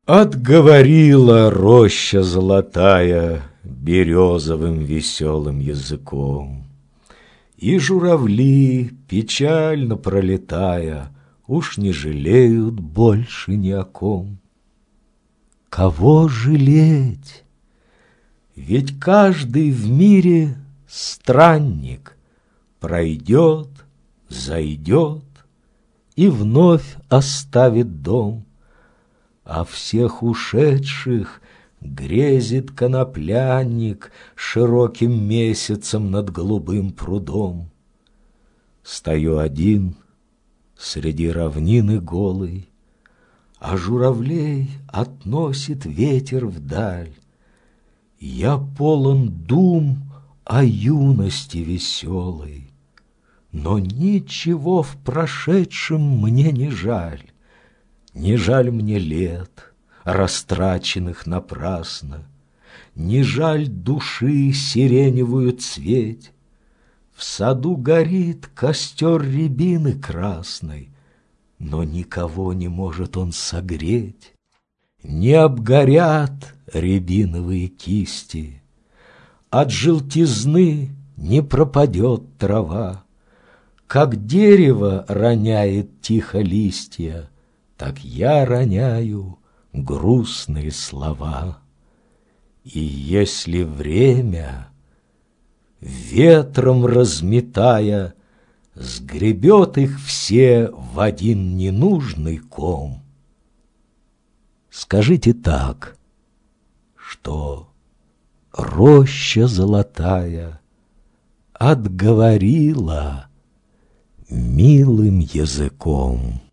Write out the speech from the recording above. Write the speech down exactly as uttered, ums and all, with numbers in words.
Отговорила роща золотая березовым веселым языком, и журавли, печально пролетая, уж не жалеют больше ни о ком. Кого жалеть? Ведь каждый в мире странник, пройдет, зайдет и вновь оставит дом. А всех ушедших грезит коноплянник широким месяцем над голубым прудом. Стою один среди равнины голой, а журавлей относит ветер вдаль. Я полон дум о юности веселой, но ничего в прошедшем мне не жаль. Не жаль мне лет, растраченных напрасно, не жаль души сиреневую цветь. В саду горит костер рябины красной, но никого не может он согреть. Не обгорят рябиновые кисти, от желтизны не пропадет трава. Как дерево роняет тихо листья, так я роняю грустные слова. И если время, ветром разметая, сгребет их все в один ненужный ком, скажите так, что роща золотая отговорила милым языком.